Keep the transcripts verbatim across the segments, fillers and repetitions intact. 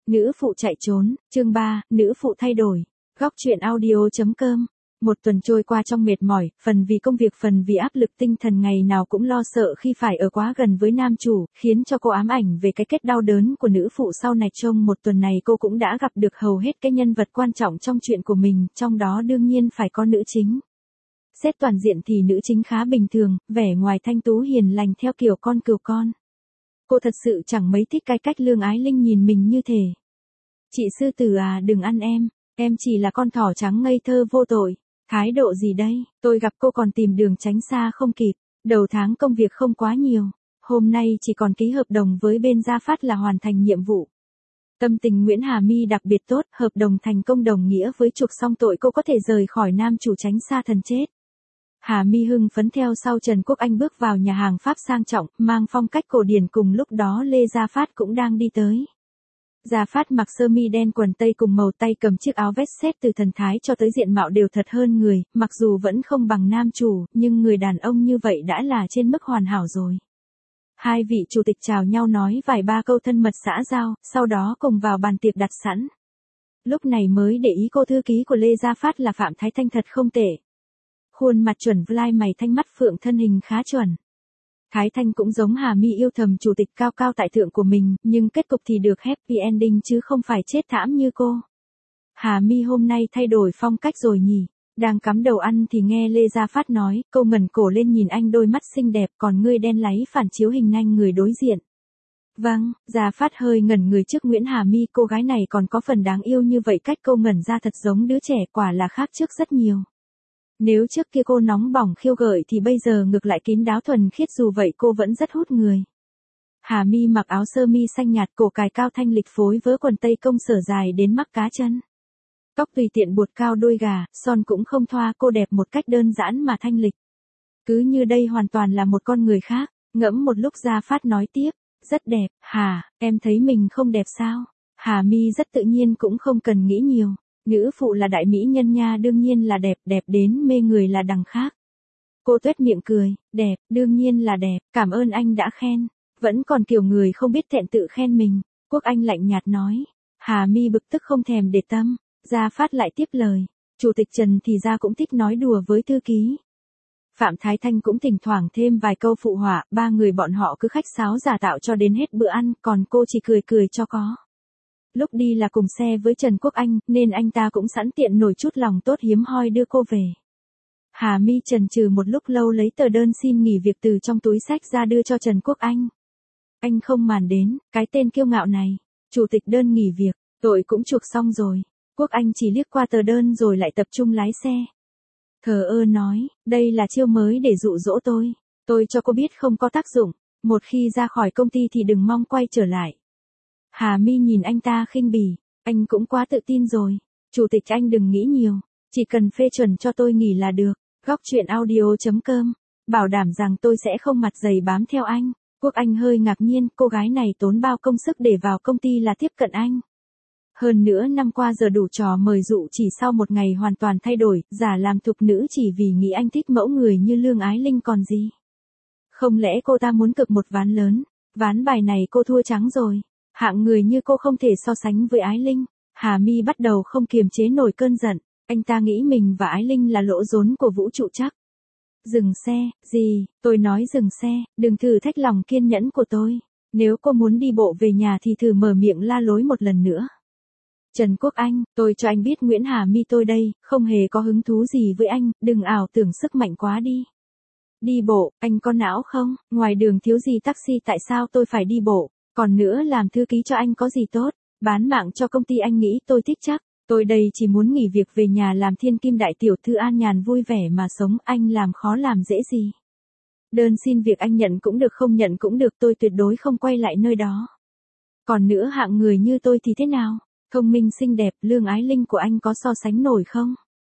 Nữ phụ chạy trốn, chương ba, nữ phụ thay đổi. Góc truyện audio.com. Một tuần trôi qua trong mệt mỏi, phần vì công việc phần vì áp lực tinh thần ngày nào cũng lo sợ khi phải ở quá gần với nam chủ, khiến cho cô ám ảnh về cái kết đau đớn của nữ phụ sau này. Trong một tuần này cô cũng đã gặp được hầu hết cái nhân vật quan trọng trong chuyện của mình, trong đó đương nhiên phải có nữ chính. Xét toàn diện thì nữ chính khá bình thường, vẻ ngoài thanh tú hiền lành theo kiểu con cừu con. Cô thật sự chẳng mấy thích cái cách Lương Ái Linh nhìn mình như thế. Chị sư tử à, đừng ăn em, em chỉ là con thỏ trắng ngây thơ vô tội. Thái độ gì đây, tôi gặp cô còn tìm đường tránh xa không kịp, đầu tháng công việc không quá nhiều, hôm nay chỉ còn ký hợp đồng với bên Gia Phát là hoàn thành nhiệm vụ. Tâm tình Nguyễn Hà My đặc biệt tốt, hợp đồng thành công đồng nghĩa với chuộc xong tội cô có thể rời khỏi nam chủ tránh xa thần chết. Hà My hưng phấn theo sau Trần Quốc Anh bước vào nhà hàng Pháp sang trọng, mang phong cách cổ điển, cùng lúc đó Lê Gia Phát cũng đang đi tới. Gia Phát mặc sơ mi đen quần tây cùng màu, tay cầm chiếc áo vest set từ thần thái cho tới diện mạo đều thật hơn người, mặc dù vẫn không bằng nam chủ, nhưng người đàn ông như vậy đã là trên mức hoàn hảo rồi. Hai vị chủ tịch chào nhau nói vài ba câu thân mật xã giao, sau đó cùng vào bàn tiệc đặt sẵn. Lúc này mới để ý cô thư ký của Lê Gia Phát là Phạm Thái Thanh thật không tệ. Khuôn mặt chuẩn vai mày thanh mắt phượng, thân hình khá chuẩn. Thái Thanh cũng giống Hà My yêu thầm chủ tịch cao cao tại thượng của mình, nhưng kết cục thì được happy ending chứ không phải chết thảm như cô. Hà My hôm nay thay đổi phong cách rồi nhỉ? Đang cắm đầu ăn thì nghe Lê Gia Phát nói, cô ngẩng cổ lên nhìn anh, đôi mắt xinh đẹp, còn ngươi đen láy phản chiếu hình anh người đối diện. Vâng, Gia Phát hơi ngẩn người trước Nguyễn Hà My, cô gái này còn có phần đáng yêu như vậy, cách cô ngẩn ra thật giống đứa trẻ, quả là khác trước rất nhiều. Nếu trước kia cô nóng bỏng khiêu gợi thì bây giờ ngược lại kín đáo thuần khiết, dù vậy cô vẫn rất hút người. Hà My mặc áo sơ mi xanh nhạt, cổ cài cao thanh lịch phối với quần tây công sở dài đến mắc cá chân. Tóc tùy tiện buột cao đôi gà, son cũng không thoa, cô đẹp một cách đơn giản mà thanh lịch. Cứ như đây hoàn toàn là một con người khác. Ngẫm một lúc Gia Phát nói tiếp, rất đẹp. Hà, em thấy mình không đẹp sao? Hà My rất tự nhiên, cũng không cần nghĩ nhiều. Nữ phụ là đại mỹ nhân nha, đương nhiên là đẹp, đẹp đến mê người là đằng khác. Cô tuét miệng cười, đẹp, đương nhiên là đẹp, cảm ơn anh đã khen. Vẫn còn kiểu người không biết thẹn tự khen mình. Quốc Anh lạnh nhạt nói. Hà My bực tức không thèm để tâm. Gia Phát lại tiếp lời. Chủ tịch Trần thì ra cũng thích nói đùa với thư ký. Phạm Thái Thanh cũng thỉnh thoảng thêm vài câu phụ họa, ba người bọn họ cứ khách sáo giả tạo cho đến hết bữa ăn, còn cô chỉ cười cười cho có. Lúc đi là cùng xe với Trần Quốc Anh, nên anh ta cũng sẵn tiện nổi chút lòng tốt hiếm hoi đưa cô về. Hà My chần chừ một lúc lâu lấy tờ đơn xin nghỉ việc từ trong túi xách ra đưa cho Trần Quốc Anh. Anh không màn đến, cái tên kiêu ngạo này. Chủ tịch đơn nghỉ việc, tội cũng chuộc xong rồi. Quốc Anh chỉ liếc qua tờ đơn rồi lại tập trung lái xe. Thờ ơ nói, đây là chiêu mới để dụ dỗ tôi. Tôi cho cô biết không có tác dụng. Một khi ra khỏi công ty thì đừng mong quay trở lại. Hà My nhìn anh ta khinh bỉ, anh cũng quá tự tin rồi. Chủ tịch anh đừng nghĩ nhiều, chỉ cần phê chuẩn cho tôi nghỉ là được. Góc truyện audio.com, bảo đảm rằng tôi sẽ không mặt dày bám theo anh. Quốc Anh hơi ngạc nhiên, cô gái này tốn bao công sức để vào công ty là tiếp cận anh. Hơn nữa năm qua giờ đủ trò mời dụ, chỉ sau một ngày hoàn toàn thay đổi, giả làm thục nữ chỉ vì nghĩ anh thích mẫu người như Lương Ái Linh còn gì. Không lẽ cô ta muốn cược một ván lớn? Ván bài này cô thua trắng rồi. Hạng người như cô không thể so sánh với Ái Linh. Hà My bắt đầu không kiềm chế nổi cơn giận. Anh ta nghĩ mình và Ái Linh là lỗ rốn của vũ trụ chắc. Dừng xe, gì, tôi nói dừng xe, đừng thử thách lòng kiên nhẫn của tôi. Nếu cô muốn đi bộ về nhà thì thử mở miệng la lối một lần nữa. Trần Quốc Anh, tôi cho anh biết Nguyễn Hà My tôi đây, không hề có hứng thú gì với anh, đừng ảo tưởng sức mạnh quá đi. Đi bộ, anh có não không? Ngoài đường thiếu gì taxi, tại sao tôi phải đi bộ? Còn nữa, làm thư ký cho anh có gì tốt? Bán mạng cho công ty anh nghĩ tôi thích chắc? Tôi đây chỉ muốn nghỉ việc về nhà làm thiên kim đại tiểu thư an nhàn vui vẻ mà sống, anh làm khó làm dễ gì? Đơn xin việc anh nhận cũng được, không nhận cũng được, tôi tuyệt đối không quay lại nơi đó. Còn nữa, hạng người như tôi thì thế nào? Thông minh xinh đẹp, Lương Ái Linh của anh có so sánh nổi không?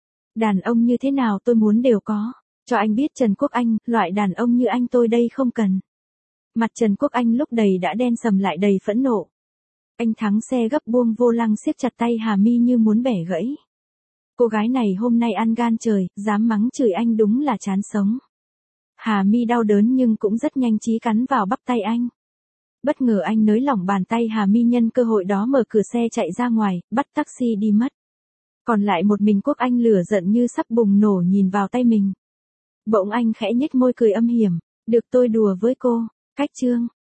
Đàn ông như thế nào tôi muốn đều có. Cho anh biết Trần Quốc Anh, loại đàn ông như anh tôi đây không cần. Mặt Trần Quốc Anh lúc đầy đã đen sầm lại đầy phẫn nộ. Anh thắng xe gấp, buông vô lăng siết chặt tay Hà My như muốn bẻ gãy. Cô gái này hôm nay ăn gan trời, dám mắng chửi anh đúng là chán sống. Hà My đau đớn nhưng cũng rất nhanh trí cắn vào bắp tay anh. Bất ngờ anh nới lỏng bàn tay Hà My nhân cơ hội đó mở cửa xe chạy ra ngoài, bắt taxi đi mất. Còn lại một mình Quốc Anh lửa giận như sắp bùng nổ nhìn vào tay mình. Bỗng anh khẽ nhếch môi cười âm hiểm, được tôi đùa với cô, cách chương.